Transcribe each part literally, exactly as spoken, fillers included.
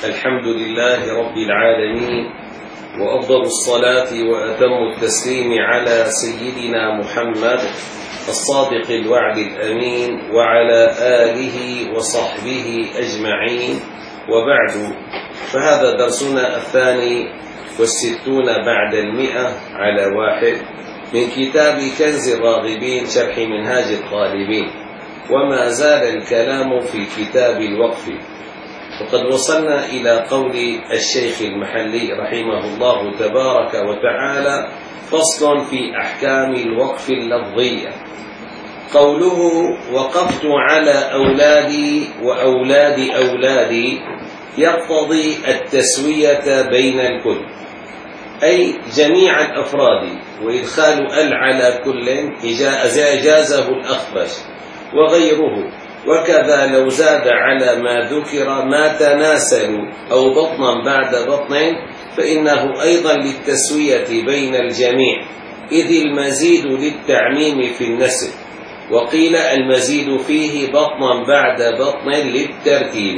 الحمد لله رب العالمين، وأفضل الصلاة وأتم التسليم على سيدنا محمد الصادق الوعد الأمين وعلى آله وصحبه أجمعين، وبعد، فهذا درسنا الثاني والستون بعد المئة على واحد من كتاب كنز الراغبين شرح منهاج الطالبين، وما زال الكلام في كتاب الوقف. وقد وصلنا إلى قول الشيخ المحلي رحمه الله تبارك وتعالى: فصل في أحكام الوقف اللفظية. قوله: وقفت على أولادي وأولاد أولادي، يقتضي التسوية بين الكل، أي جميع الأفراد، وإدخال ال على كل إجازه الأخفش وغيره. وكذا لو زاد على ما ذكر ما تناسل أو بطنا بعد بطن، فإنه أيضا للتسوية بين الجميع، إذ المزيد للتعميم في النسب، وقيل المزيد فيه بطنا بعد بطن للترتيب.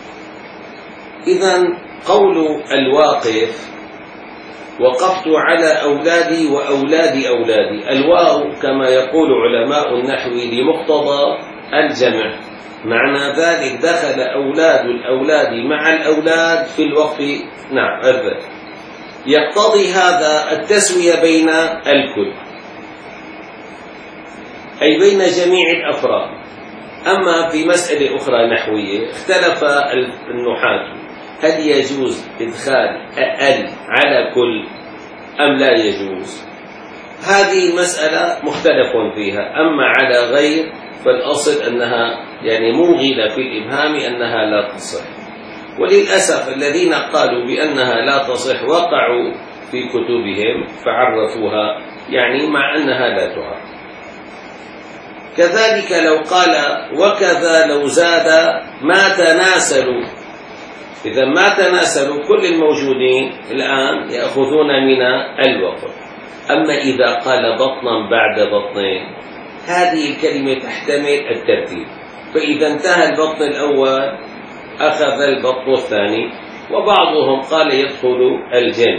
إذن قول الواقف: وقفت على أولادي وأولاد أولادي، الواو كما يقول علماء النحو لمقتضى الجمع، معنى ذلك دخل أولاد الأولاد مع الأولاد في الوقف. نعم، أذن يقتضي هذا التسوية بين الكل، أي بين جميع الأفراد. أما في مسألة أخرى نحوية اختلف النحاة: هل يجوز إدخال ال على كل أم لا يجوز؟ هذه المسألة مختلف فيها. أما على غير فالأصل أنها يعني موغلة في الإبهام أنها لا تصح. وللأسف الذين قالوا بأنها لا تصح وقعوا في كتبهم فعرفوها، يعني مع أنها لا تعرف. كذلك لو قال: وكذا لو زاد ما تناسلوا، إذا ما تناسلوا كل الموجودين الآن يأخذون من الوقف. أما إذا قال بطنا بعد بطنين، هذه الكلمة تحتمل الترتيب، فإذا انتهى البطن الأول أخذ البطن الثاني، وبعضهم قال يدخل الجميع.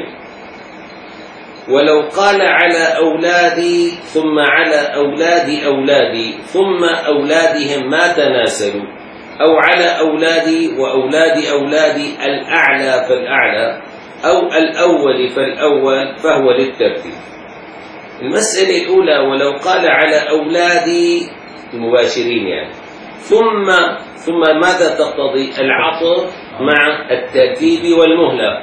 ولو قال على أولادي ثم على أولاد أولادي ثم أولادهم ما تناسلوا، أو على أولادي وأولاد أولادي الأعلى فالأعلى، أو الأول فالأول، فهو للترتيب. المسألة الأولى: ولو قال على أولادي المباشرين يعني ثم ثم ماذا تقتضي؟ العطف مع الترتيب والمهلة.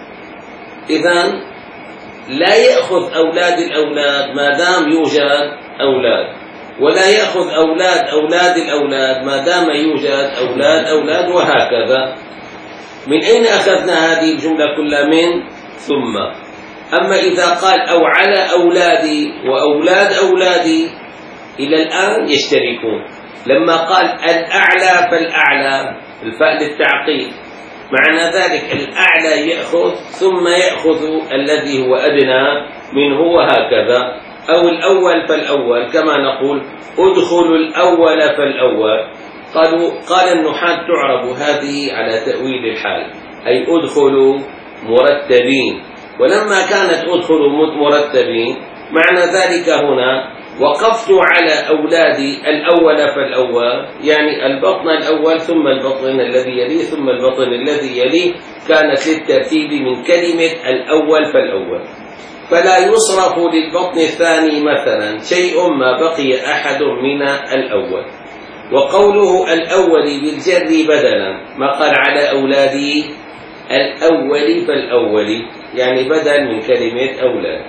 إذن لا يأخذ أولاد الأولاد ما دام يوجد أولاد، ولا يأخذ أولاد أولاد الأولاد ما دام يوجد أولاد أولاد، وهكذا. من أين أخذنا هذه الجملة كلها؟ من ثم. أما إذا قال أو على أولادي وأولاد أولادي، إلى الآن يشتركون. لما قال الأعلى فالأعلى، الفاء للتعقيب، معنى ذلك الأعلى يأخذ ثم يأخذ الذي هو أدنى منه، وهكذا. أو الأول فالأول، كما نقول ادخلوا الأول فالأول. قالوا قال النحاة: تعرب هذه على تأويل الحال، أي ادخلوا مرتبين. ولما كانت ادخلوا مرتبين، معنى ذلك هنا وقفت على أولادي الأول فالأول، يعني البطن الأول ثم البطن الذي يليه ثم البطن الذي يليه، كانت للترتيب من كلمة الأول فالأول. فلا يصرف للبطن الثاني مثلا شيء ما بقي أحد من الأول. وقوله الأول بالجر بدلا، ما قال على أولادي الأول فالأول، يعني بدل من كلمة أولاد.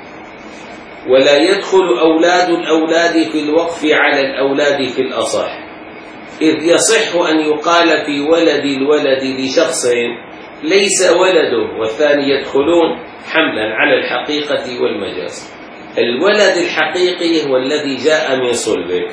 ولا يدخل أولاد الأولاد في الوقف على الأولاد في الأصح، إذ يصح أن يقال في ولد الولد لشخص ليس ولده والثاني يدخلون، حملا على الحقيقة والمجاز. الولد الحقيقي هو الذي جاء من صلبك،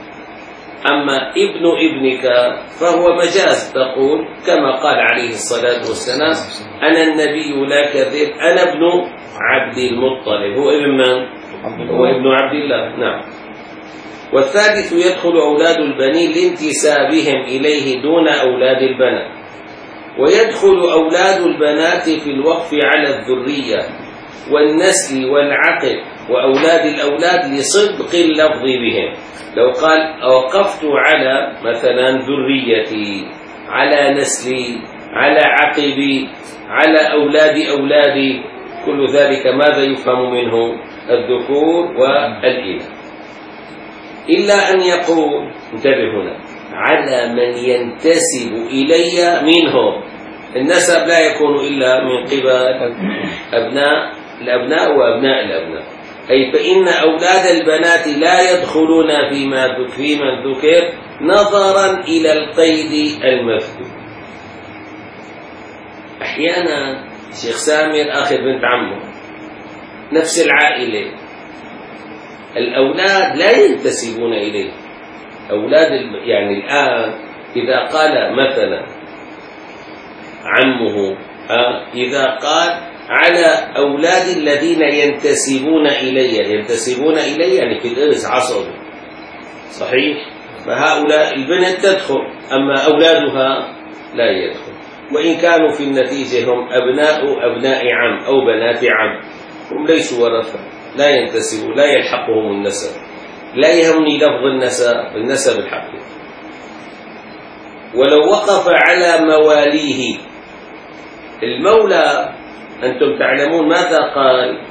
أما ابن ابنك فهو مجاز، تقول كما قال عليه الصلاة والسلام: أنا النبي لا كذب، أنا ابن عبد المطلب. هو ابن من؟ هو ابن عبد الله. نعم. والثالث يدخل أولاد البنين لانتسابهم إليه دون أولاد البنات. ويدخل أولاد البنات في الوقف على الذرية والنسل والعقل وأولاد الأولاد لصدق اللفظ بهم. لو قال وقفت على مثلا ذريتي، على نسلي، على عقبي، على أولاد أولادي، كل ذلك ماذا يفهم منه؟ الذكور والإناث. إلا أن يقول، انتبه هنا، على من ينتسب إلي منهم. النسب لا يكون إلا من قبل أبناء الأبناء وأبناء الأبناء، أي فإن أولاد البنات لا يدخلون فيما في من ذكر نظرا إلى القيد المذكور. أحيانا شيخ سامر آخذ بنت عمه نفس العائلة، الأولاد لا ينتسبون إليه. أولاد يعني الآن إذا قال مثلا عمه، إذا قال على أولاد الذين ينتسبون إلي، ينتسبون إلي يعني في الإرث عصبي صحيح، فهؤلاء البنت تدخل، أما أولادها لا يدخل، وإن كانوا في النتيجة هم أبناء أبناء عم أو بنات عم، هم ليسوا ورثة، لا ينتسبوا، لا يلحقهم النسب، لا يهمني لفظ النسب، النسب الحقيقي. ولو وقف على مواليه، المولى أنتم تعلمون ماذا قال؟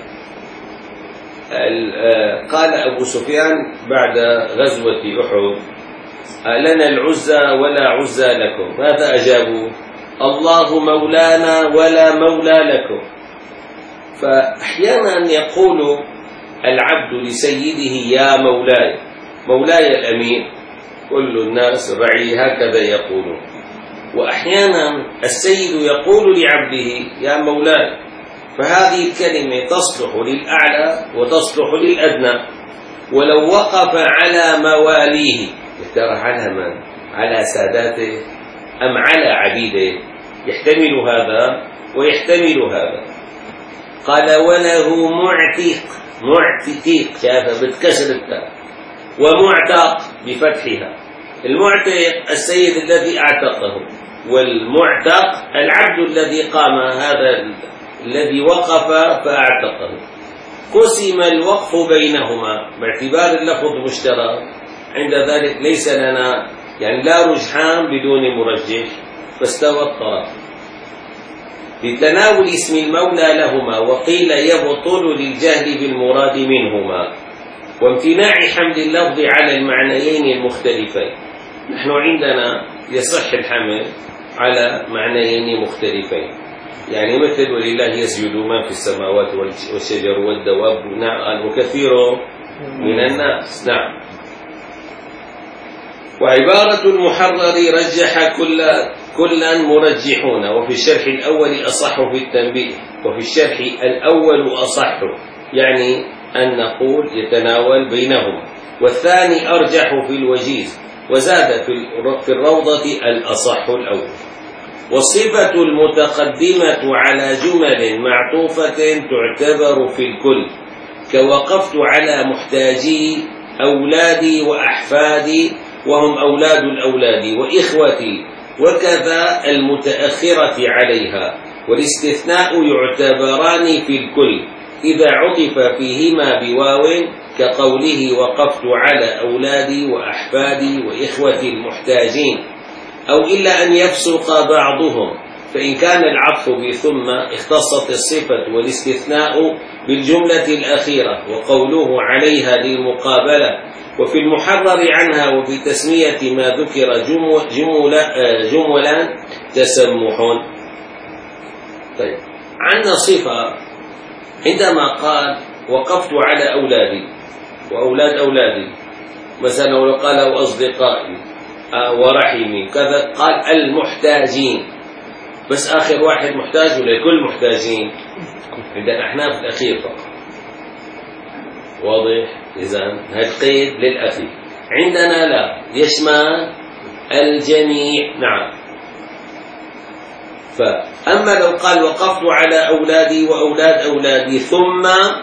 قال أبو سفيان بعد غزوة أحد: لنا العزى ولا عزى لكم. ماذا أجابوا؟ الله مولانا ولا مولى لكم. فأحيانا يقول العبد لسيده يا مولاي، مولاي الأمير، كل الناس الرعي هكذا يقولون. وأحيانا السيد يقول لعبده يا مولاي، فهذه الكلمة تصلح للأعلى وتصلح للأدنى. ولو وقف على مواليه، ترى على من؟ على ساداته أم على عبيده؟ يحتمل هذا ويحتمل هذا. قال وله معتق، معتق شايفها بتكسر التاء، ومعتق بفتحها. المعتق السيد الذي اعتقه، والمعتق العبد الذي قام، هذا الذي وقف فاعتقه. قسم الوقف بينهما باعتبار اللفظ مشترك، عند ذلك ليس لنا يعني لا رجحان بدون مرجح، فاستوى الطرف لتناول اسم المولى لهما، وقيل يبطل للجهل بالمراد منهما، وامتناع حمل اللفظ على المعنيين المختلفين. نحن عندنا يصح الحمل على معنيين مختلفين، يعني مثل ولله يسجد من في السماوات والشجر والدواب وكثير من الناس. نعم. وعبارة المحرر رجح كل كلا مرجحون، وفي الشرح الأول أصح في التنبيه، وفي الشرح الأول أصح، يعني أن نقول يتناول بينهم، والثاني أرجح في الوجيز، وزاد في الروضة الأصح الأول. والصفة المتقدمة على جمل معطوفة تعتبر في الكل، كوقفت على محتاجي أولادي وأحفادي، وهم أولاد الأولاد وإخوتي، وكذا المتأخرة عليها. والاستثناء يعتبران في الكل إذا عطف فيهما بواو، كقوله وقفت على أولادي وأحفادي وإخوتي المحتاجين، أو إلا أن يفسق بعضهم، فإن كان العطف بثم اختصت الصفة والاستثناء بالجملة الأخيرة، وقوله عليها للمقابلة. وفي المحرر عنها وفي تسمية ما ذكر جملا, جملا تسمح. طيب، عندنا صفة عندما قال وقفت على أولادي وأولاد أولادي، مثلا لو قال وأصدقائي ورحمي كذا، قال المحتاجين، بس آخر واحد محتاج ولا كل محتاجين؟ عند الأحناف الأخير فقط. واضح؟ إذن هذا قيد للأخير. عندنا لا، يشمل الجميع. نعم. فأما لو قال وقفت على أولادي وأولاد أولادي ثم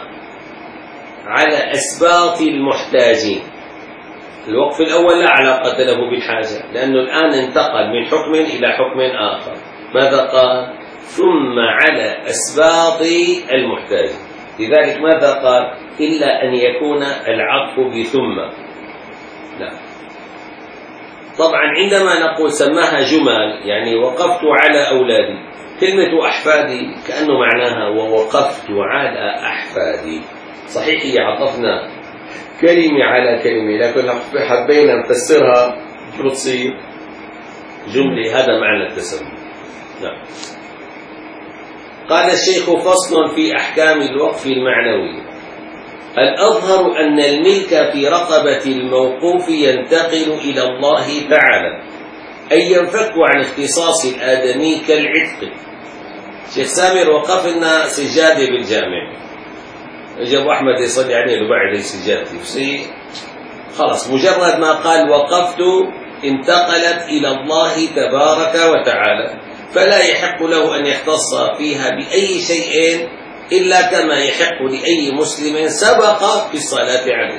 على أسباط المحتاجين، الوقف الأول لا علاقة له بالحاجة، لأنه الآن انتقل من حكم إلى حكم آخر. ماذا قال؟ ثم على أسباط المحتاج. لذلك ماذا قال؟ إلا أن يكون العطف بثم. لا. طبعا عندما نقول سماها جمل يعني وقفت على أولادي، كلمة أحفادي كأنه معناها ووقفت على أحفادي. صحيح هي عطفنا كلمة على كلمة، لكن حبينا نفسرها بتصير جملة. هذا معنى التسمي. نعم. قال الشيخ فصل في أحكام الوقف المعنوي. الأظهر أن الملك في رقبة الموقوف ينتقل إلى الله تعالى، أي ينفك عن اختصاص الآدمي كالعتق. شيخ سامر وقف لنا سجادة بالجامع، اجى ابو احمد يصلي عليه وبعد سجادتي بصير خلص مجرد ما قال وقفت انتقلت إلى الله تبارك وتعالى، فلا يحق له أن يختص فيها بأي شيء إلا كما يحق لأي مسلم سبق في الصلاة عليه.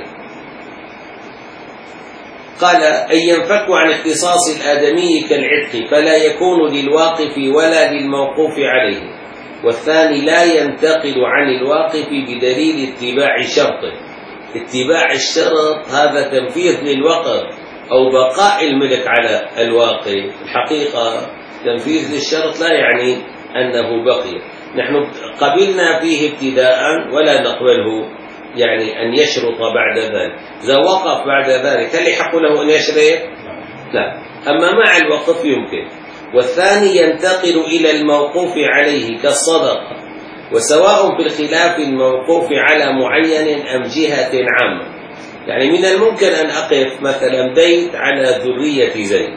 قال أن ينفك عن اختصاص الآدمي كالعتق، فلا يكون للواقف ولا للموقوف عليه. والثاني لا ينتقل عن الواقف بدليل اتباع شرطه. اتباع الشرط هذا تنفيذ للوقف أو بقاء الملك على الواقف. الحقيقة تنفيذ للشرط لا يعني أنه بقي، نحن قبلنا فيه ابتداء ولا نقبله يعني أن يشرط بعد ذلك. إذا وقف بعد ذلك هل يحق له أن يشرط؟ لا. أما مع الوقف يمكن. والثاني ينتقل إلى الموقوف عليه كالصدقة، وسواء في الخلاف الموقوف على معين أم جهة عامة. يعني من الممكن أن أقف مثلا بيت على ذرية زيد،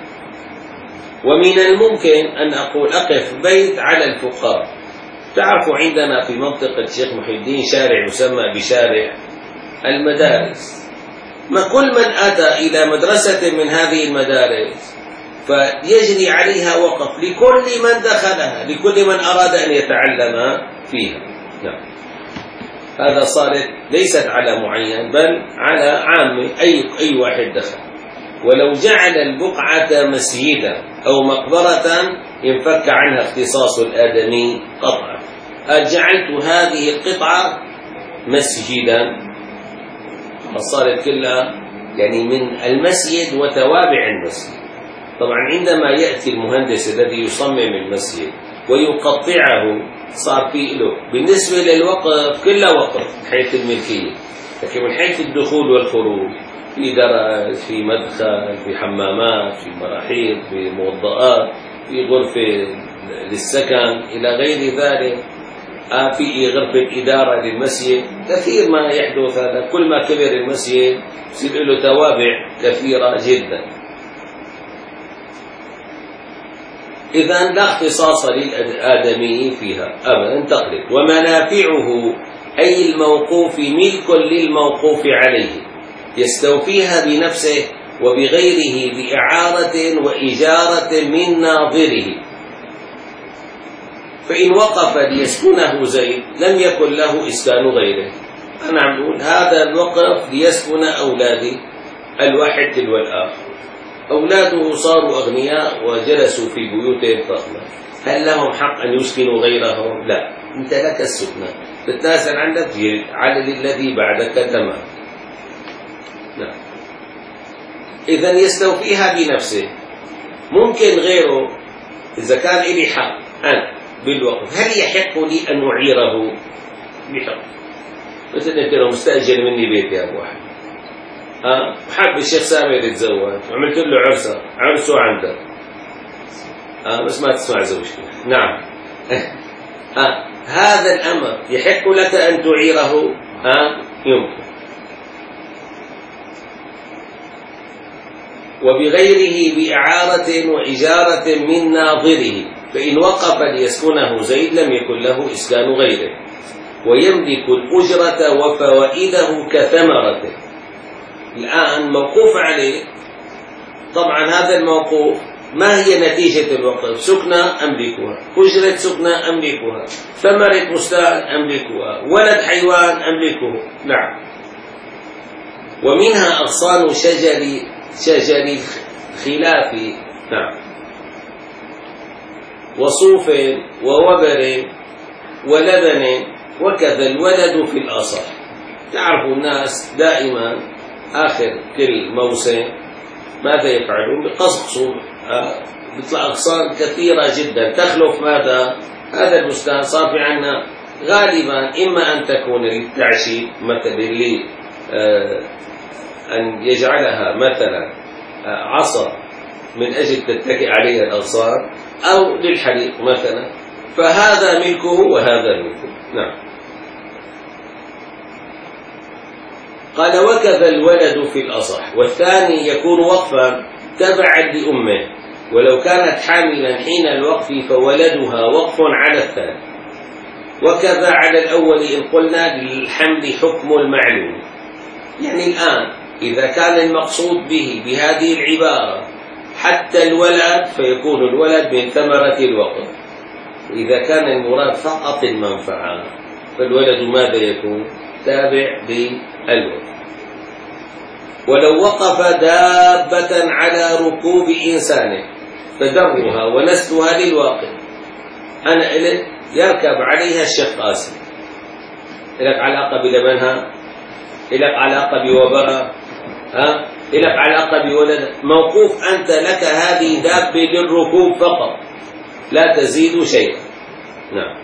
ومن الممكن أن أقول أقف بيت على الفقراء. تعرفوا عندنا في منطقة الشيخ محي الدين شارع يسمى بشارع المدارس، ما كل من أتى إلى مدرسة من هذه المدارس فيجري عليها وقف لكل من دخلها، لكل من أراد أن يتعلم فيها. نعم. هذا صارت ليست على معين بل على عام، أي أي واحد دخل. ولو جعل البقعة مسجدا أو مقبرة ينفك عنها اختصاص الآدمي قطعا. جعلت هذه القطعة مسجدا فصارت كلها يعني من المسجد وتوابع المسجد. طبعا عندما يأتي المهندس الذي يصمم المسجد ويقطعه صار في له بالنسبة للوقف كله وقف من حيث الملكية، لكن من حيث الدخول والخروج في درج، في مدخل، في حمامات، في مراحيض، في موضئات، في غرفة للسكن إلى غير ذلك، في غرفة إدارة للمسجد، كثير ما يحدث هذا. كل ما كبر المسجد يصير له توابع كثيرة جدا. إذن لا اختصاص للآدمي فيها أبدا تقلد. ومنافعه أي الموقوف ملك للموقوف عليه يستوفيها بنفسه وبغيره بإعارة وإجارة من ناظره. فإن وقف ليسكنه زيد لم يكن له إسكان غيره. أنا عم بقول هذا الوقف ليسكن أولادي الواحد تلو الآخر، أولاده صاروا أغنياء وجلسوا في بيوتهم فخمة، هل لهم حق أن يسكنوا غيرهم؟ لا. أنت لك السكنة، تتنازل عندك على الذي بعدك تمام. لا. إذن يستوفيها بنفسه. ممكن غيره إذا كان لي حق أنا بالوقف هل يحق لي أن أعيره؟ بحق. مثل أنت لو مستأجر مني بيت يا أبو أحمد، أه حب الشيخ سامر يتزوج وعملت له عرسه عرسه عنده، أه بس ما تسمع زوجته. نعم. أه هذا الأمر يحق لك أن تعيره؟ أه يمكن. وبغيره بإعارة وإجارة من ناظره. فإن وقف ليسكنه زيد لم يكن له إسكان غيره، ويملك الأجرة وفوائده كثمرته. الآن موقوف عليه، طبعا هذا الموقوف ما هي نتيجة الوقف؟ سكنة أملكها، أجرة سكنة أملكها، ثمرة بستان أملكها، ولد حيوان أملكه. نعم. ومنها أغصان شجر شجر خلاف. نعم. وصوف ووبر ولبن، وكذا الولد في الأصح. تعرف الناس دائما آخر كل موسم ماذا يفعلون؟ بقصقصوا، بيطلع أغصان كثيرة جدا تخلف ماذا؟ هذا البستان. صار في عنا غالبا إما أن تكون للتعشيب مثلا اللي آه أن يجعلها مثلا آه عصا من أجل تتكئ عليها الأغصان، أو للحريق مثلا، فهذا ملكه وهذا ملكه. نعم. قال وكذا الولد في الأصح، والثاني يكون وقفا تبعا لأمه، ولو كانت حاملا حين الوقف فولدها وقف على الثاني. وكذا على الأول إن قلنا للحمل حكم المعلوم. يعني الآن إذا كان المقصود به بهذه العبارة حتى الولد فيكون الولد من ثمرة الوقف، وإذا كان المراد فقط المنفعة فالولد ماذا يكون؟ تابع بالوقف. ولو وقف دابة على ركوب إنسان فدرها ونسلها للواقف، أنا إلك يركب عليها الشيخ قاسم، إلك علاقة بلبنها، إلك علاقة بوبرها، ها؟ إلك علاقة بولد، موقوف أنت لك هذه دابة للركوب فقط لا تزيد شيئا. نعم.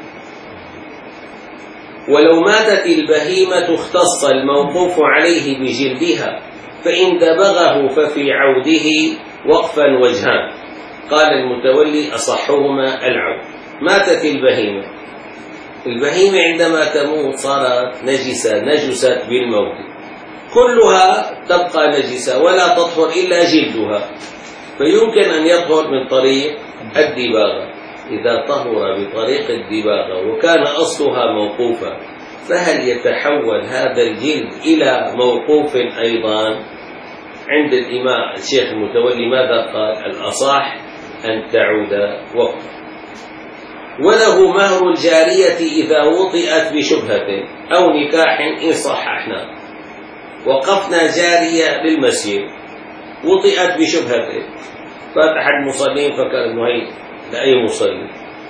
ولو ماتت البهيمة اختص الموقوف عليه بجلدها، فإن دبغه ففي عوده وقفا وجهان. قال المتولي أصحهما العود. ماتت البهيمة، البهيمة عندما تموت صارت نجسة، نجست بالموت، كلها تبقى نجسة ولا تطهر إلا جلدها، فيمكن أن يطهر من طريق الدباغة. إذا طهر بطريق الدباغة وكان أصلها موقوفا، فهل يتحول هذا الجلد إلى موقوف أيضا؟ عند الإمام الشيخ المتولي ماذا قال؟ الأصح أن تعود وقفا. وله مهر الجارية إذا وطئت بشبهة أو نكاح إن صححنا. وقفنا جارية للمسجد وطئت بشبهة، فاتح المصلين فكر أنه هي لأي مصلي،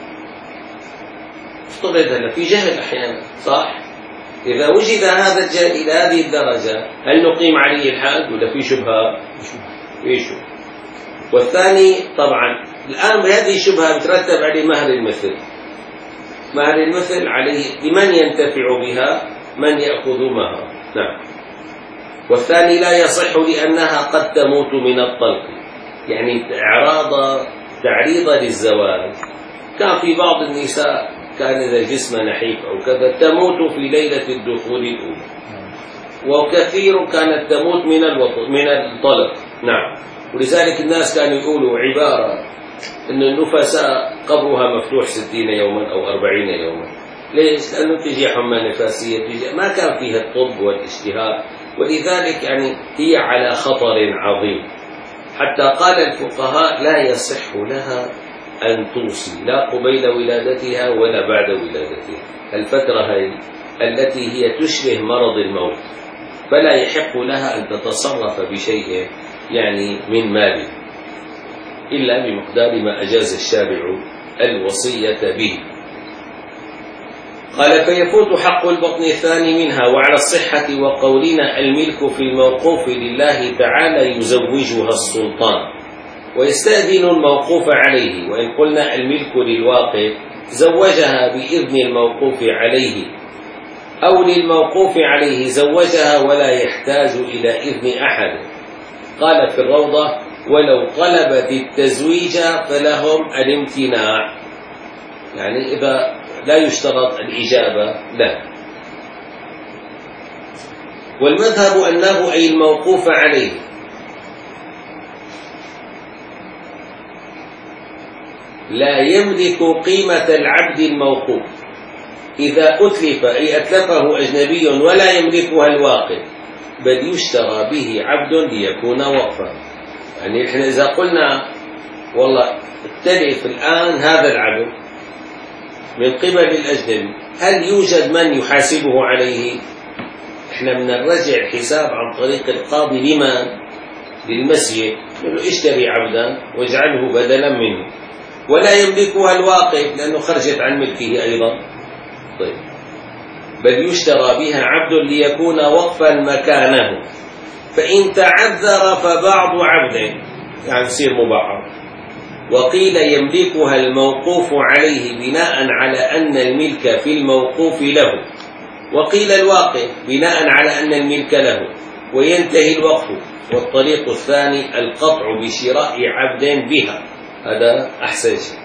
افترض هذا في جهل أحيانا، صح؟ إذا وجد هذا الجهل إلى هذه الدرجة هل نقيم عليه الحد ولا في شبهة؟ في شبهة. والثاني طبعا الآن بهذه الشبهة بترتب عليه مهر المثل. مهر المثل عليه لمن ينتفع بها؟ من يأخذ مهر. نعم. والثاني لا يصح لأنها قد تموت من الطلق، يعني إعراض تعريض للزواج. كان في بعض النساء كان إذا الجسم نحيف أو كذا تموت في ليلة الدخول الأولى، وكثير كانت تموت من الوط... من الطلق. نعم. ولذلك الناس كانوا يقولوا عبارة أن النفساء قبرها مفتوح ستين يوما أو أربعين يوما. ليش؟ لأنه تجي حمى نفاسية، تجي ما كان فيها الطب والاشتهاء، ولذلك يعني هي على خطر عظيم. حتى قال الفقهاء لا يصح لها أن توصي لا قبيل ولادتها ولا بعد ولادتها، الفترة هي التي هي تشبه مرض الموت، فلا يحق لها أن تتصرف بشيء يعني من ماله إلا بمقدار ما أجاز الشارع الوصية به. قال فيفوت حق البطن الثاني منها. وعلى الصحة وقولنا الملك في الموقوف لله تعالى يزوجها السلطان ويستأذن الموقوف عليه، وإن قلنا الملك للواقف زوجها بإذن الموقوف عليه، أو للموقوف عليه زوجها ولا يحتاج إلى إذن أحد. قال في الروضة ولو طلبت التزويج فلهم الامتناع، يعني إذا لا يشترط الإجابة لا. والمذهب أنه أي الموقوف عليه لا يملك قيمة العبد الموقوف إذا أتلف، أي أتلفه أجنبي ولا يملكها الواقف، بل يشترى به عبد ليكون وقفا. يعني إحنا إذا قلنا والله اتلف الآن هذا العبد من قبل الأجنبي، هل يوجد من يحاسبه عليه؟ إحنا من الرجع الحساب عن طريق القاضي لمن؟ للمسجد، يقول له اشتري عبدا واجعله بدلا منه، ولا يملكها الواقف لأنه خرجت عن ملكه أيضا. طيب بل يشترى بها عبد ليكون وقفا مكانه، فإن تعذر فبعض عبد يعني يصير مبعض. وقيل يملكها الموقوف عليه بناء على أن الملك في الموقوف له، وقيل الواقف بناء على أن الملك له، وينتهي الوقف. والطريق الثاني القطع بشراء عبد بها، هذا أحسن شيء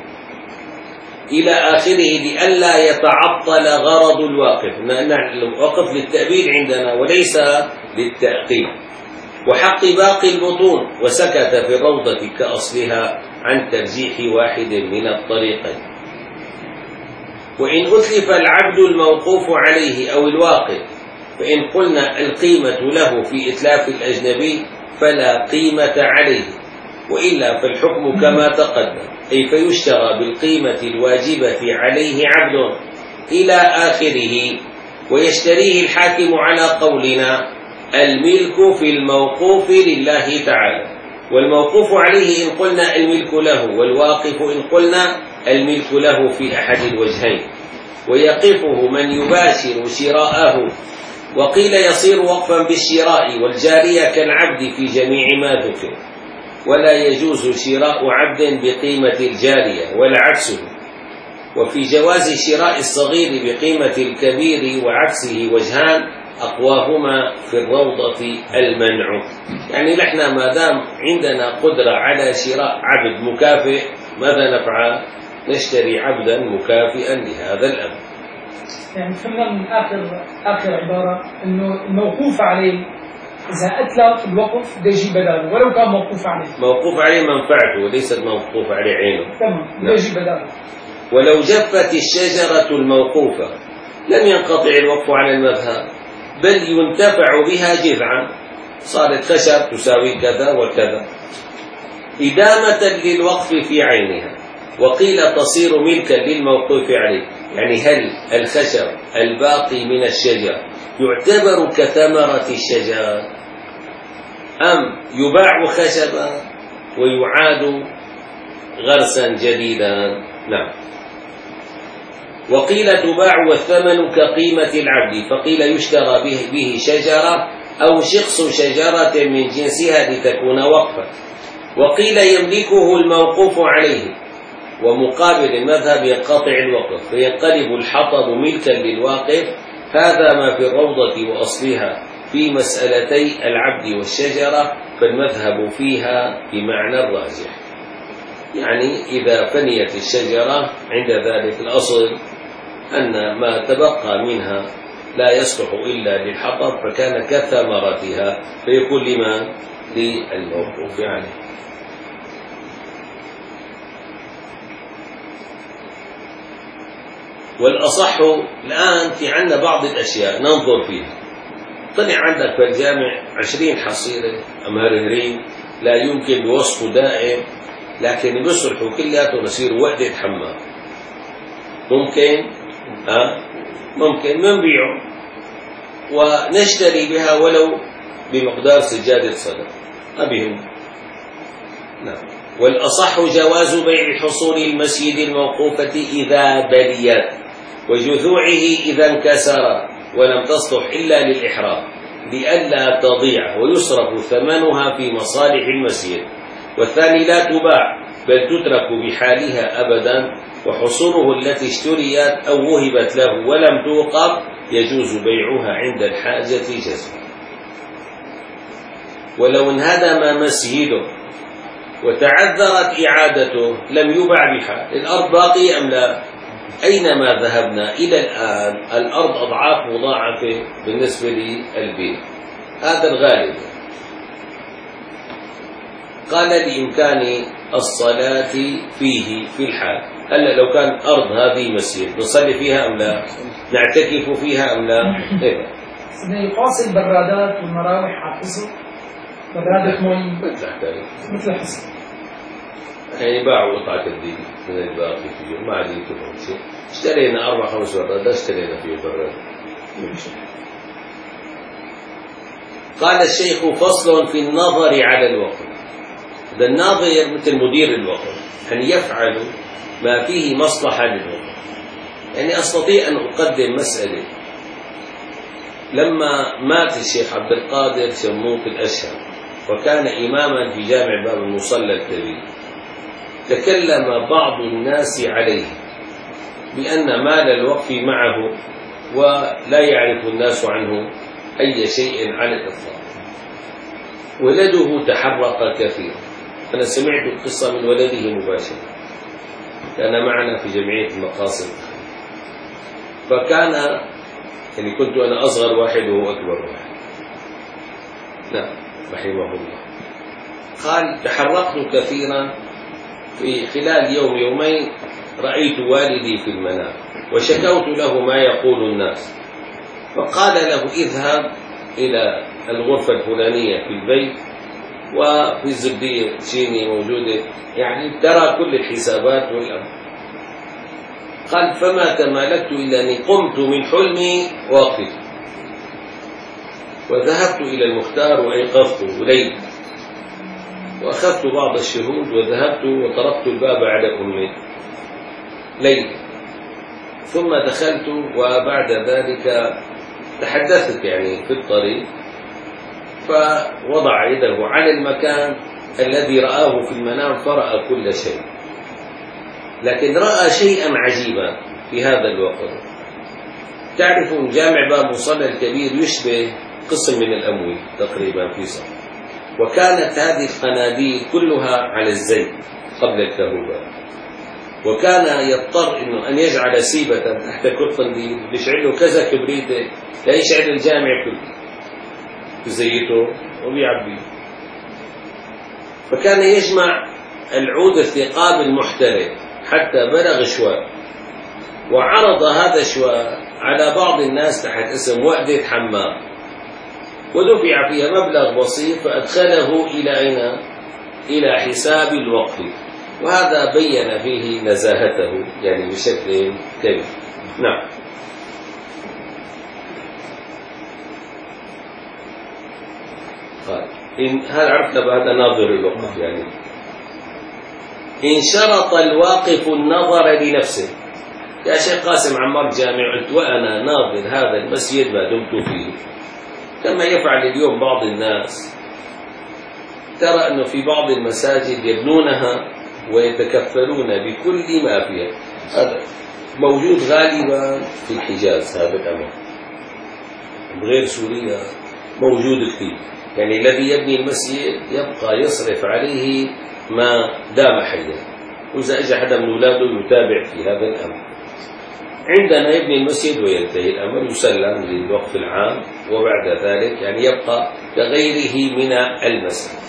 إلى آخره لئلا يتعطل غرض الواقف. الوقف للتأبيد عندنا وليس للتأقيم. وحق باقي البطون وسكت في الروضة كأصلها عن ترجيح واحد من الطريقين. وإن أتلف العبد الموقوف عليه أو الواقف، فإن قلنا القيمة له في إتلاف الأجنبي فلا قيمة عليه، وإلا فالحكم كما تقدم، أي فيشترى بالقيمة الواجبة عليه عبد إلى آخره، ويشتريه الحاكم على قولنا الملك في الموقوف لله تعالى. والموقوف عليه إن قلنا الملك له، والواقف إن قلنا الملك له في أحد الوجهين، ويقفه من يباشر شراءه. وقيل يصير وقفا بالشراء والجارية كالعبد في جميع ما ذكر، ولا يجوز شراء عبد بقيمة الجارية ولا عكسه. وفي جواز شراء الصغير بقيمة الكبير وعكسه وجهان، أقواهما في الروضة المنع. يعني نحن ما دام عندنا قدرة على شراء عبد مكافئ، ماذا نفعل؟ نشتري عبدا مكافئا لهذا الأمر. يعني فهمنا من آخر آخر عبارة إنه الموقوف عليه إذا أتلف الوقف بده يجيب بداله ولو كان موقوف عليه. موقوف عليه منفعته وليست موقوف عليه عينه. تمام، بده يجيب بداله. ولو جفت الشجرة الموقوفة لم ينقطع الوقف على المذهب، بل ينتفع بها جذعا، صارت خشب تساوي كذا وكذا إدامة للوقف في عينها. وقيل تصير ملكا للموقوف عليه، يعني هل الخشب الباقي من الشجر يعتبر كثمرة الشجر أم يباع خشبا ويعاد غرسا جديدا؟ نعم. وقيل تباع والثمن كقيمة العبد، فقيل يشترى به, به شجرة أو شخص شجرة من جنسها لتكون وقفا. وقيل يملكه الموقوف عليه، ومقابل المذهب ينقطع الوقف فينقلب الحطب ملكا للواقف. هذا ما في الروضة وأصلها في مسألتي العبد والشجرة، فالمذهب فيها بمعنى الراجح، يعني إذا فنيت الشجرة عند ذلك الأصل أن ما تبقى منها لا يصلح إلا للحطب، فكان كثمرتها فيكون لمن؟ للموقوف يعني. والأصح الآن في عندنا بعض الأشياء ننظر فيها. طلع عندك في الجامع عشرين حصيرة أمهرهرين لا يمكن بوصفه دائم، لكن بيصلحوا كلياتهم يصير وحدة حمام. ممكن ها ممكن نبيعه ونشتري بها ولو بمقدار سجادة صلاة، ما بيهم. نعم. والأصح جواز بيع حصول المسجد الموقوفة إذا بليت، وجذوعه إذا انكسر ولم تصلح إلا للإحرام لئلا تضيع، ويصرف ثمنها في مصالح المسجد. والثاني لا تباع بل تترك بحالها أبدا، وحصوله التي اشتريت أو وهبت له ولم توقف يجوز بيعها عند الحاجة جزما. ولو انهدم مسجده وتعذرت إعادته لم يباع بها. الأرض باقية أم لا؟ أينما ذهبنا إلى الآن الأرض أضعاف مضاعفة بالنسبة للبيت، هذا الغالب. قال لإمكان الصلاة فيه في الحال. هلا لو كان أرض هذه مسجد نصلي فيها أم لا؟ نعتكف فيها أم لا؟ إيه؟ يقاس البرادات والمراوح على الحصر، برادة مي مثل مثل الحصر، يعني باعوا قطعة الدين من الباقي فيه، ما عاد ينتبهوا شيء. اشترينا أربع خمس برادات اشترينا فيه براد. قال الشيخ فصل في النظر على الوقف. ده الناظر مثل مدير الوقف، أن يفعل ما فيه مصلحة للوقف. يعني أستطيع أن أقدم مسألة. لما مات الشيخ عبد القادر شموت الأشهر وكان إماما في جامع باب المصلى الكبير، تكلم بعض الناس عليه بأن مال الوقف معه ولا يعرف الناس عنه أي شيء على الإطلاق. ولده تحرق كثيرا، أنا سمعت القصة من ولده مباشرة، كان معنا في جمعية المقاصد، فكان يعني كنت أنا أصغر واحد وهو أكبر واحد. نعم رحمه الله. قال تحرقت كثيرا، في خلال يوم يومين رأيت والدي في المنام وشكوت له ما يقول الناس، فقال له اذهب إلى الغرفة الفلانية في البيت وفي الزبدية تشيني موجودة، يعني ترى كل الحسابات والأمر. قال فما تمالكت إلا أني قمت من حلمي واقف وذهبت إلى المختار وأيقظته ليل، وأخذت بعض الشهود وذهبت وطرقت الباب على أمي ليل، ثم دخلت وبعد ذلك تحدثت يعني في الطريق، فوضع يده على المكان الذي رآه في المنام فرأى كل شيء، لكن رأى شيئا عجيبا في هذا الوقت. تعرفون جامع باب المصلى الكبير يشبه قسم من الأموي تقريبا في صف، وكانت هذه القناديل كلها على الزيت قبل الكهرباء، وكان يضطر إنه أن يجعل سيبة تحت كل قنديل يشعل له كذا كبريته لا يشعل الجامع كله بزيته وبيعبيه. فكان يجمع العود الثقاب المحترق حتى بلغ شواء، وعرض هذا الشواء على بعض الناس تحت اسم وأدة حمام، ودفع فيها مبلغ بسيط فأدخله إلى أين؟ إلى حساب الوقف، وهذا بين فيه نزاهته يعني بشكل كبير. نعم. إن هل عرفنا بهذا ناظر الوقف؟ يعني إن شرط الواقف النظر لنفسه. يا شيخ قاسم عمار جامع، قلت وأنا ناظر هذا المسجد ما دمت فيه، كما يفعل اليوم بعض الناس. ترى أنه في بعض المساجد يبنونها ويتكفلون بكل ما فيها، هذا موجود غالبا في الحجاز، هذا الأمر بغير سوريا موجود كثير. يعني الذي يبني المسجد يبقى يصرف عليه ما دام حيا، وإذا اجى حدا من أولاده يتابع في هذا الأمر. عندنا يبني المسجد وينتهي الأمر، يسلم للوقف العام، وبعد ذلك يعني يبقى كغيره من المسجد.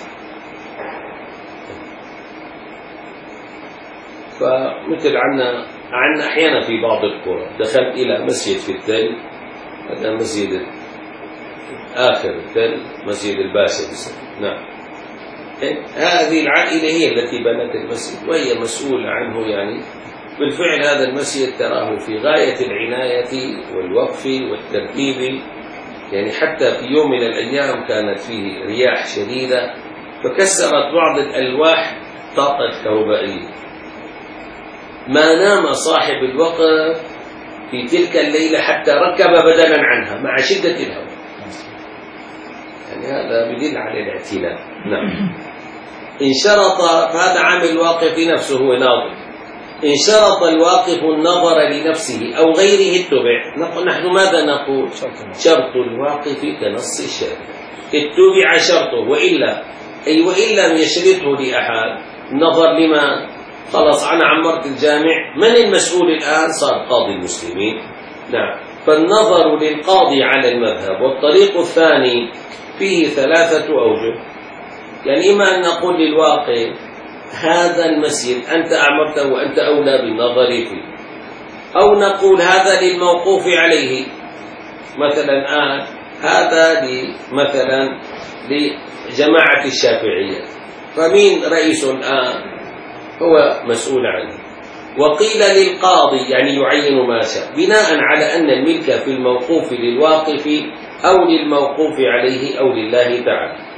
فمثل عنا عنا أحيانا في بعض القرى دخلت إلى مسجد في التل، هذا مسجد آخر التل مسجد الباشا. نعم. هذه العائلة هي التي بنت المسجد وهي مسؤولة عنه. يعني بالفعل هذا المسجد تراه في غاية العناية والوقف والترتيب، يعني حتى في يوم من الأيام كانت فيه رياح شديدة فكسرت بعض الألواح طاقة كهربائية، ما نام صاحب الوقف في تلك الليلة حتى ركب بدلا عنها مع شدة الهواء. يعني هذا يدل على الاعتناء. نعم. إن شرط، فهذا عامل واقف نفسه هو ناظر. إن شرط الواقف النظر لنفسه أو غيره اتبع. نحن ماذا نقول؟ شرط الواقف كنص الشارع، اتبع شرطه، وإلا أي وإن لم يشرطه لأحد نظر لما خلص أنا عمرت الجامع، من المسؤول الآن؟ صار قاضي المسلمين. نعم. فالنظر للقاضي على المذهب. والطريق الثاني فيه ثلاثة أوجه، يعني إما أن نقول للواقف هذا المسجد أنت أعمرته وأنت أولى بالنظر فيه، أو نقول هذا للموقوف عليه، مثلا الآن هذا مثلا لجماعة الشافعية، فمين رئيس الآن؟ هو مسؤول عنه. وقيل للقاضي يعني يعين ما شاء، بناء على أن الملك في الموقوف للواقف أو للموقوف عليه أو لله تعالى.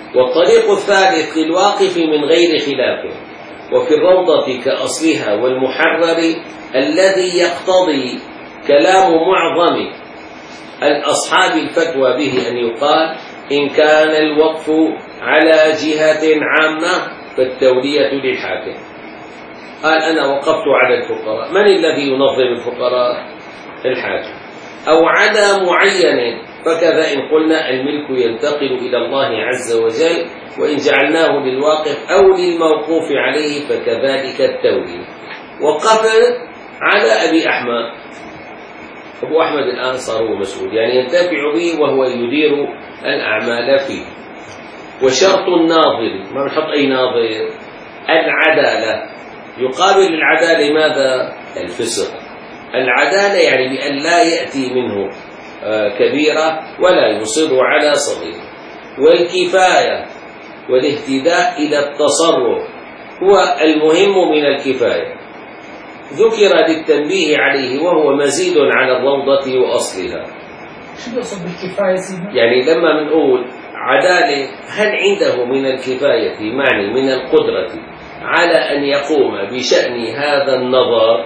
والطريق الثالث للواقف من غير خلاف، وفي الروضة كأصلها والمحرر الذي يقتضي كلام معظم الأصحاب الفتوى به أن يقال إن كان الوقف على جهة عامة فالتولية للحاكم. قال أنا وقفت على الفقراء، من الذي ينظم الفقراء؟ الحاكم. أو على معين، فكذا إن قلنا الملك ينتقل إلى الله عز وجل، وإن جعلناه للواقف أو للموقوف عليه فكذلك التولية. وقف على أبي أحمد، أبو أحمد الآن صار هو مسؤول، يعني ينتفع به وهو يدير الأعمال فيه. وشرط الناظر، ما نحط أي ناظر، العدالة. يقابل العدالة ماذا؟ الفسق. العدالة يعني بأن لا يأتي منه كبيرة ولا يصر على صغيرة. والكفاية والاهتداء إلى التصرف هو المهم من الكفاية، ذكر للتنبيه عليه وهو مزيد على الروضة وأصلها. شو يقصد بالكفاية سيدنا؟ يعني لما بنقول عدالة، هل عنده من الكفاية معني من القدرة على أن يقوم بشأن هذا النظر؟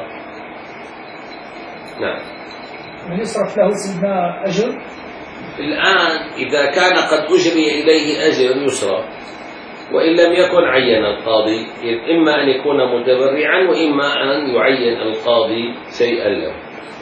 نعم. من يصرف له سيدنا أجر؟ الآن إذا كان قد أجري إليه أجر يصرف، وإن لم يكن عين القاضي، إما أن يكون متبرعا وإما أن يعين القاضي شيئا له.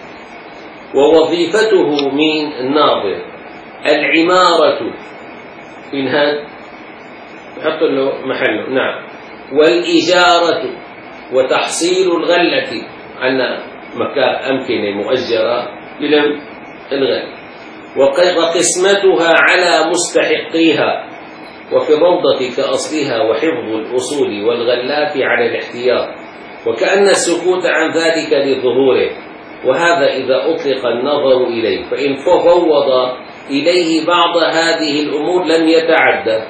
ووظيفته من الناظر العمارة، من هذا نحط له محله. نعم. والإجارة وتحصيل الغلة، عندنا مكان أمكنة مؤجرة إلى الغل، وقسمتها على مستحقيها، وفي الروضة كأصلها وحفظ الأصول والغلات على الاحتياط، وكأن السكوت عن ذلك لظهوره، وهذا إذا أطلق النظر إليه، فإن فوض إليه بعض هذه الأمور لم يتعدى.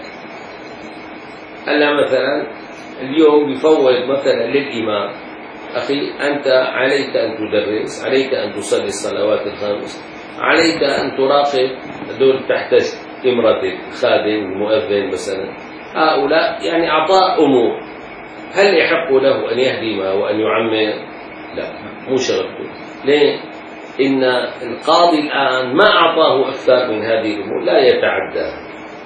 هلا مثلا اليوم بفوض مثلا للإمام، أخي أنت عليك أن تدرس، عليك أن تصلي الصلوات الخمس، عليك أن تراقب دول تحت امرتك، خادم، مؤذن مثلا، هؤلاء يعني أعطاء أمور، هل يحق له أن يهدم وأن يعمر؟ لا، مو شغلته. ليه؟ إن القاضي الآن ما أعطاه أكثر من هذه الأمور، لا يتعدى.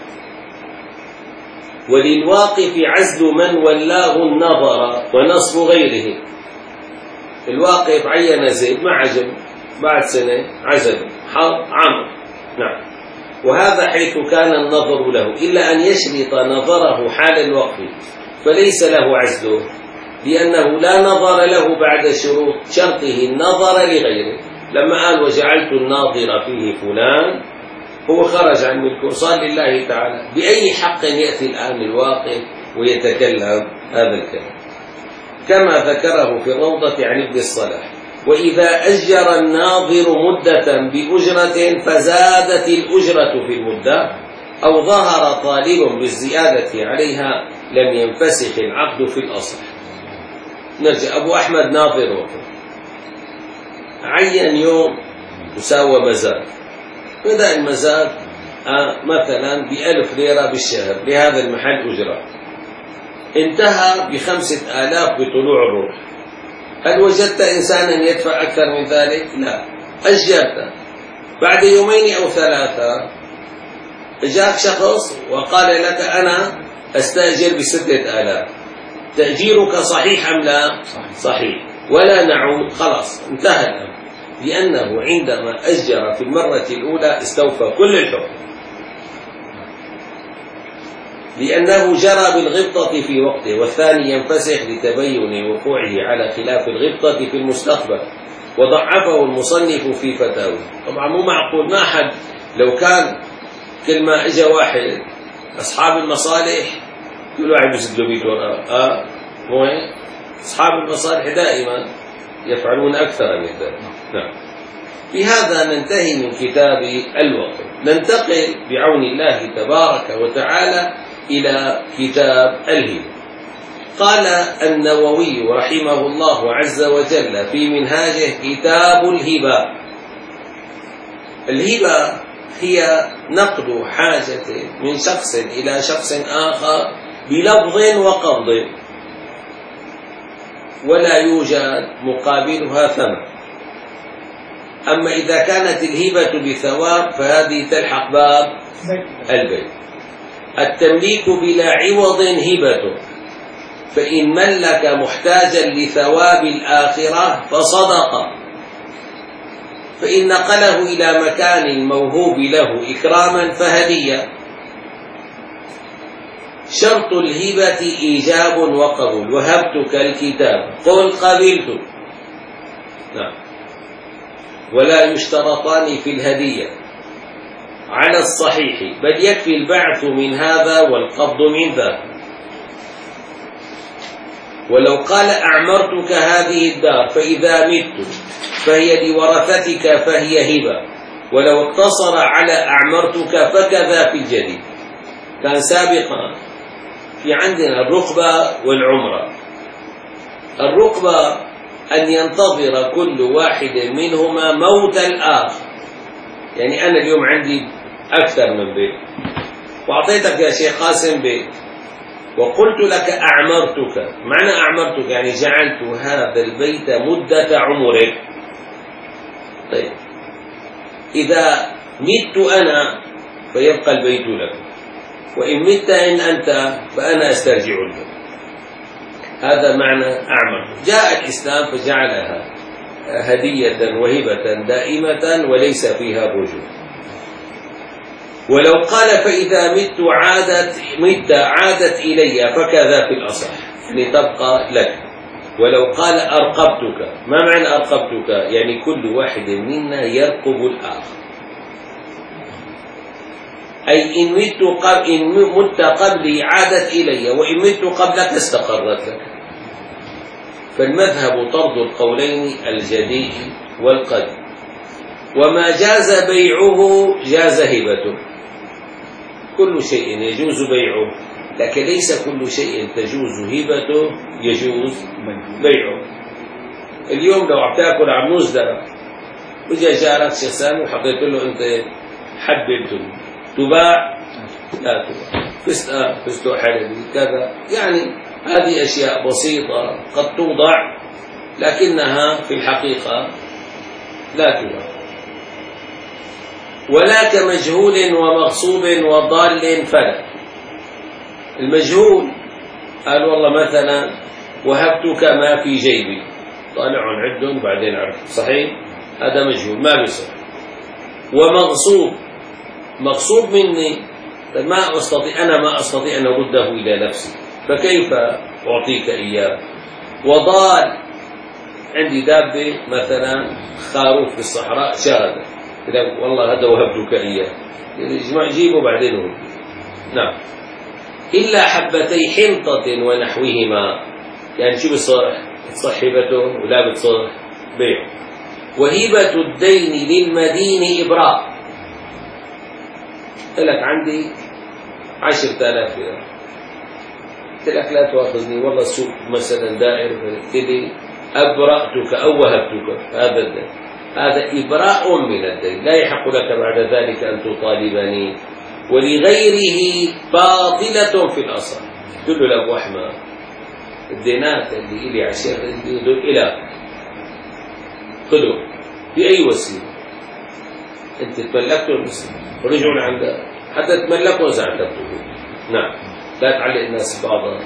وللواقف عزل من ولاه النظر ونصب غيره. الواقف عين زيد ما عجب، بعد سنة عزل حرب عمرو. نعم. وهذا حيث كان النظر له، إلا أن يشرط نظره حال الوقف فليس له عزله، لأنه لا نظر له بعد شروط شرطه النظر لغيره. لما قال وجعلت الناظر فيه فلان، هو خرج عن ملكه، صار لله تعالى. بأي حق يأتي الآن الواقف ويتكلم هذا الكلام؟ كما ذكره في الروضة عن ابن الصلاح: وإذا أجر الناظر مدة بأجرة فزادت الأجرة في المدة، أو ظهر طالب بالزيادة عليها، لم ينفسخ العقد في الأصل. نرجع. أبو أحمد ناظر وقف، عين يوم يساوى مزاد، بدأ المزاد آه مثلا بألف ليرة بالشهر لهذا المحل أجرة، انتهى بخمسة آلاف بطلوع الروح. هل وجدت إنسانا يدفع أكثر من ذلك؟ لا. أجرت بعد يومين أو ثلاثة، جاءك شخص وقال لك أنا أستأجر بستة آلاف، تأجيرك صحيح أم لا؟ صحيح. ولا نعود، خلاص انتهى الأمر، لأنه عندما أجر في المرة الأولى استوفى كل الحكم، لأنه جرى بالغبطة في وقته، والثاني ينفسخ لتبين وقوعه على خلاف الغبطة في المستقبل، وضعفه المصنف في فتاوي. طبعا مو معقول، ما حد لو كان كل ما اجى واحد أصحاب المصالح كل واحد يسد له بيت ورقة، آه مو هيك؟ أصحاب المصالح دائما يفعلون أكثر من ذلك. نعم. بهذا ننتهي من كتاب الوقف، ننتقل بعون الله تبارك وتعالى إلى كتاب الهبة. قال النووي رحمه الله عز وجل في منهاجه: كتاب الهبة. الهبة هي نقل حاجة من شخص إلى شخص آخر بلفظ وقبض، ولا يوجد مقابلها ثمن. أما إذا كانت الهبة بثواب فهذه تلحق باب البيع. التمليك بلا عوض هبة، فإن ملك محتاجا لثواب الآخرة فصدق، فإن نقله إلى مكان الموهوب له إكراما فهدية. شرط الهبة إيجاب وقبول. وهبتك الكتاب قل قبلت. نعم. ولا يشترطان في الهدية على الصحيح، بل يكفي البعث من هذا والقبض من ذاك. ولو قال أعمرتك هذه الدار فإذا مت فهي لورثتك فهي هبة، ولو اقتصر على أعمرتك فكذا في الجديد. كان سابقا في عندنا الرقبة والعمرة. الرقبة أن ينتظر كل واحد منهما موت الآخر. يعني أنا اليوم عندي أكثر من بيت، وأعطيتك يا شيخ قاسم بيت، وقلت لك أعمرتك. معنى أعمرتك يعني جعلت هذا البيت مدة عمرك. طيب إذا مت أنا فيبقى البيت لك، وإن مت إن أنت فأنا أسترجع البيت. هذا معنى أعمر. جاء الإسلام فجعلها هدية وهبة دائمة وليس فيها رجوع. ولو قال فإذا مت عادت مت عادت إلي فكذا في الأصح، لتبقى لك. ولو قال أرقبتك، ما معنى أرقبتك؟ يعني كل واحد منا يرقب الآخر، أي إن مت قبل إن مت قبلي عادت إلي، وإن مت قبلك استقرت لك. فالمذهب طرد القولين الجديد والقديم. وما جاز بيعه جاز هبته. كل شيء يجوز بيعه، لكن ليس كل شيء تجوز هبته يجوز بيعه. اليوم لو عم تاكل عم نوزدر وجا جارك شيخ سامي وحطيت له انت حببته، تباع؟ لا تباع. فستق فستق حلبي كذا، يعني هذه أشياء بسيطة قد توضع لكنها في الحقيقة لا تباع. ولا كمجهول ومغصوب وضال فلا. المجهول قال والله مثلا وهبتك ما في جيبي، طالع عد بعدين عرف، صحيح؟ هذا مجهول ما بيصير. ومغصوب، مغصوب مني، ما أستطيع أنا ما أستطيع أن أرده إلى نفسي، فكيف أعطيك إياه؟ وضال، عندي دابة مثلا خروف في الصحراء شرد، والله هذا وهبتك إياه، يجمع جيبه بعدين هو. نعم. إلا حبتي حنطة ونحوهما، يعني شو بصح؟ بتصح هبته ولا بتصح بيع. وهبة الدين للمدين إبراء. قلت لك عندي عشرة آلاف ليرة، قلت لك لا تؤاخذني والله السوق مثلا دائر، قلت لي أبرأتك أو وهبتك هذا الدين. هذا إبراء من الدين، لا يحق لك بعد ذلك أن تطالبني، ولغيره باطلة في الأصل. قلت له لأبو أحمد الدينات اللي إلي عشيخ دول إلى خذوا بأي وسيلة، أنت تملكته المسلم ورجعوا عند حتى تملكوا زعتبته. نعم، لا تعلق الناس ببعضها.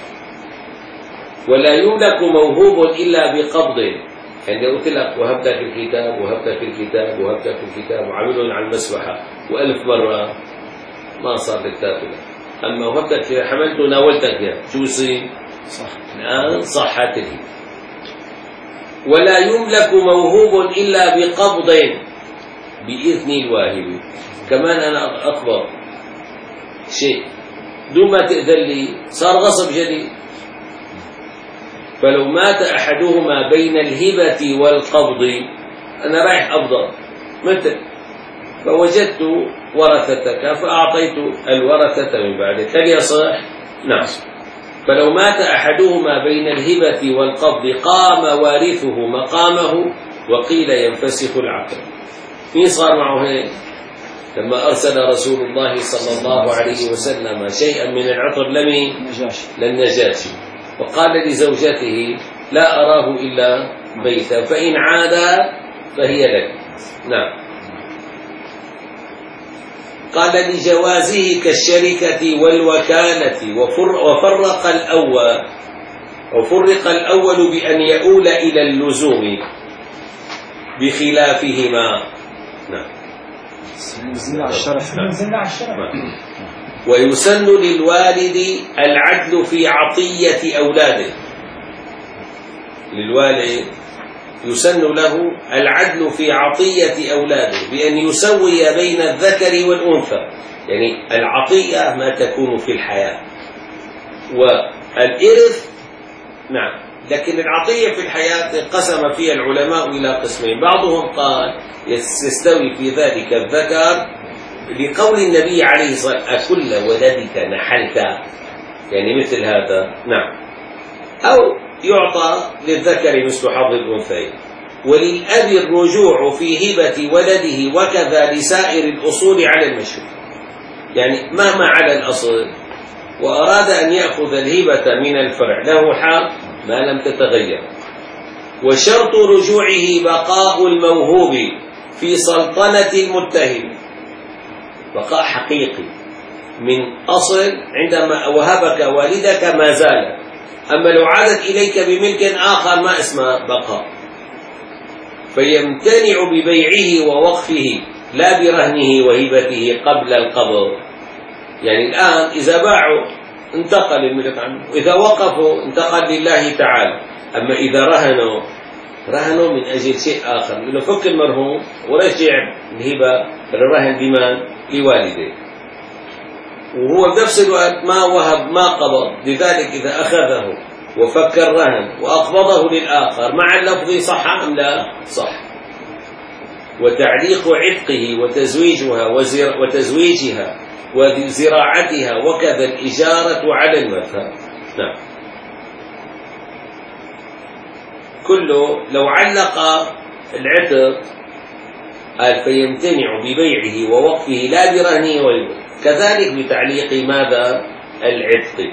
ولا يملك موهوب إلا بقبض. يعني قلت لك وهبتك الكتاب وهبتك الكتاب وهبتك الكتاب وعملوا على المسبحة وألف مرة ما صار بالتافلة. أما وهبتك إذا حملته ناولتك يا شو يصير؟ صح. الآن صحت لي. ولا يملك موهوب إلا بقبض بإذن الواهب. كمان أنا أقبض شيء دون ما تأذن لي صار غصب جديد. فلو مات أحدهما بين الهبة والقبض، أنا رايح أبضى متى فوجدت ورثتك فأعطيت الورثة من بعدك، هل يصح؟ نعم. فلو مات أحدهما بين الهبة والقبض قام وارثه مقامه، وقيل ينفسخ العقد. مين صار معه هيك؟ لما أرسل رسول الله صلى الله عليه وسلم شيئا من العطر للنجاشي، وقال لزوجته لا أراه إلا بيتا فإن عاد فهي لك. نعم. قال لجوازه كالشركة والوكالة، وفرق الأول وفرق الأول بأن يؤول إلى اللزوم بخلافهما. نعم. ويسن للوالد العدل في عطية أولاده. للوالد يسن له العدل في عطية أولاده بأن يسوي بين الذكر والأنثى، يعني العطية ما تكون في الحياة والإرث. نعم. لكن العطية في الحياة قسم فيها العلماء إلى قسمين، بعضهم قال يستوي في ذلك الذكر لقول النبي عليه الصلاة والسلام أكل ولدك نحلت، يعني مثل هذا. نعم. أو يعطى للذكر مثل حظ الأنثيين. وللأب الرجوع في هبة ولده وكذا لسائر الأصول على المشهور، يعني مهما على الأصل وأراد أن يأخذ الهبة من الفرع له حق ما لم تتغير. وشرط رجوعه بقاء الموهوب في سلطنة المتهم، بقاء حقيقي من أصل عندما وهبك والدك ما زال، أما لو عادت إليك بملك آخر ما اسمه بقاء، فيمتنع ببيعه ووقفه لا برهنه وهبته قبل القبض. يعني الآن إذا باعوا انتقل الملك عنه، إذا وقفوا انتقل لله تعالى. أما إذا رهنوا رهنوا من أجل شيء آخر، إنه فك المرهون ورجع الهبة الرهن لمن؟ لوالده، وهو بنفس الوقت ما وهب ما قبض. لذلك إذا أخذه وفك الرهن وأقبضه للآخر مع اللفظ صح أم لا؟ صح. وتعليق عتقه وتزويجها وتزويجها وزراعتها وكذا الإجارة على المذهب. نعم. كله لو علق العتق قال فيمتنع ببيعه ووقفه لا برهنه ويبه، كذلك بتعليق ماذا؟ العتق.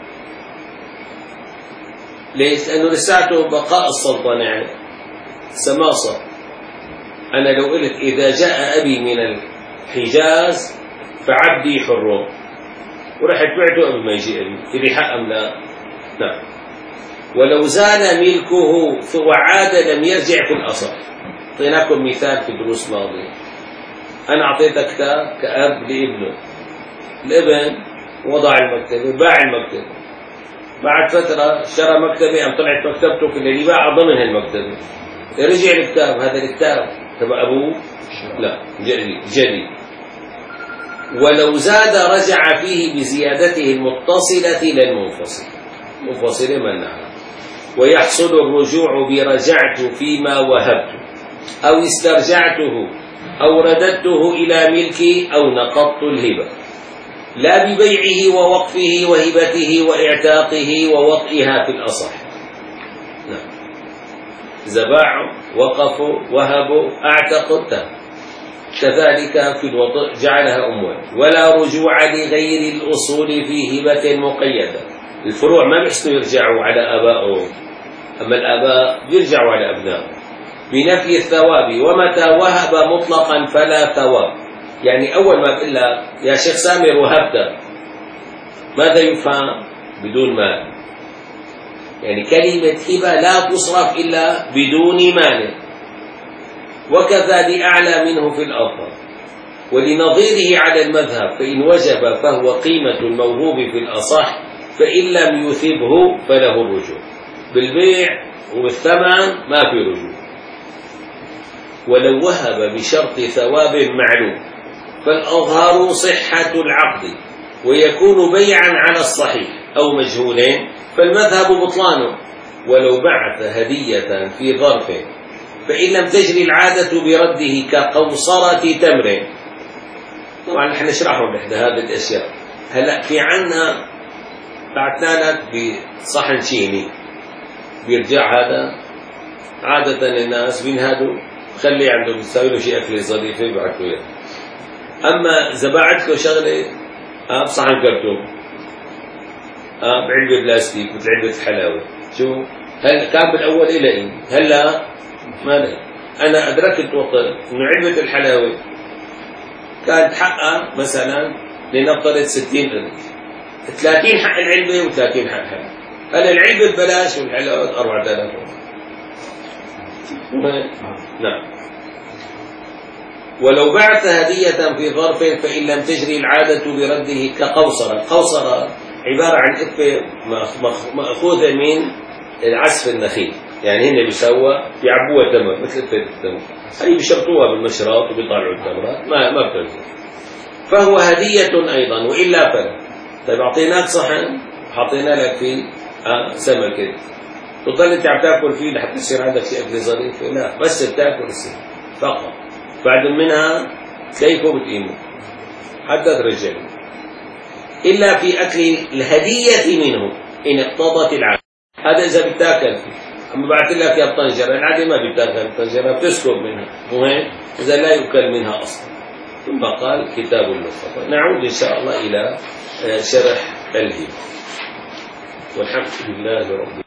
ليش؟ لأنه لساته بقاء السلطنة يعني سماصة. أنا لو قلت إذا جاء أبي من الحجاز فعبدي حر، ورحت بعته قبل ما يجي أبي، إلي حق أم لا؟ نعم. ولو زال ملكه وعاد لم يرجع في الأصل. أعطيناكم مثال في الدروس الماضية. أنا أعطيتك كتاب كأب لابنه، الابن وضع المكتبة باع المكتبة، بعد فترة شرى مكتبة أم طلعت مكتبته اللي باع ضمن المكتبة، رجع الكتاب، هذا الكتاب تبع أبوه؟ لا، جديد جديد. ولو زاد رجع فيه بزيادته المتصلة للمنفصل، منفصلة من نعم. ويحصل الرجوع برجعت فيما وهبت أو استرجعته أو رددته إلى ملكي أو نقضت الهبة، لا ببيعه ووقفه وهبته وإعتاقه ووطئها في الأصح. نعم. إذا باعوا وقفوا وهبوا أعتقدت، كذلك في الوطء جعلها أموال. ولا رجوع لغير الأصول في هبة مقيدة. الفروع ما بيحسنوا يرجعوا على آبائهم، أما الآباء بيرجعوا على أبنائهم بنفي الثواب. ومتى وهب مطلقا فلا ثواب، يعني أول ما بقول لك يا شيخ سامر وهبت، ماذا يفهم؟ بدون مال، يعني كلمة هبة لا تصرف إلا بدون مال. وكذا لأعلى منه في الأفضل ولنظيره على المذهب، فإن وجب فهو قيمة الموهوب في الأصح، فإن لم يثبه فله الرجوع. بالبيع وبالثمن ما في رجوع. ولو وهب بشرط ثواب معلوم فالأظهر صحة العقد، ويكون بيعا على الصحيح، أو مجهولين فالمذهب بطلانه. ولو بعث هدية في ظرف فإن لم تجري العادة برده كقوصرة تمر. طبعا نحن نشرحه بإحدى هذه الأشياء. هلأ في عنا بعثنا لك بصحن شيني، بيرجع هذا عادة الناس بينهدوا خلي عنده بيساوي له شيء أكل ظريفة بيبعثوا إياه. أما إذا باعت له شغلة آه بصحن كرتون آه بعلبة بلاستيك مثل علبة الحلاوة، شو هل كان بالأول إلي هلا ما لي. أنا أدركت وقت إنه علبة الحلاوة كانت حقها مثلا لنفترض ستين قرش، ثلاثين حق العلبة وثلاثين حق الحلاوة. هلا العلبة ببلاش والحلاوة أربعة آلاف. نعم. ولو بعت هدية في ظرف فإن لم تجري العادة برده كقوصرة. القوصرة عبارة عن إكفة مأخوذة من العسف النخيل، يعني هن بيسووا بيعبوها تمر مثل إكفة التمر، هي بيشرطوها بالمشرط وبيطلعوا التمرات ما ما بتنزل، فهو هدية أيضا وإلا فلا. طيب أعطيناك صحن حطينا لك فيه آه سمكة، تضل أنت عم تاكل فيه لحتى يصير عندك شيء أكل ظريف؟ لا، بس بتاكل السمك فقط، بعد منها تلاقيه بتقيمه حتى ترجع، إلا في أكل الهدية منه إن اقتضت العادة. هذا إذا بتاكل فيه. أما بعت لك يا بطنجرة، العادة ما بتاكل الطنجرة، بتسكب منها، مهم إذا لا يؤكل منها أصلا. ثم قال كتاب اللقطة. نعود إن شاء الله إلى شرح الهبة، والحمد لله رب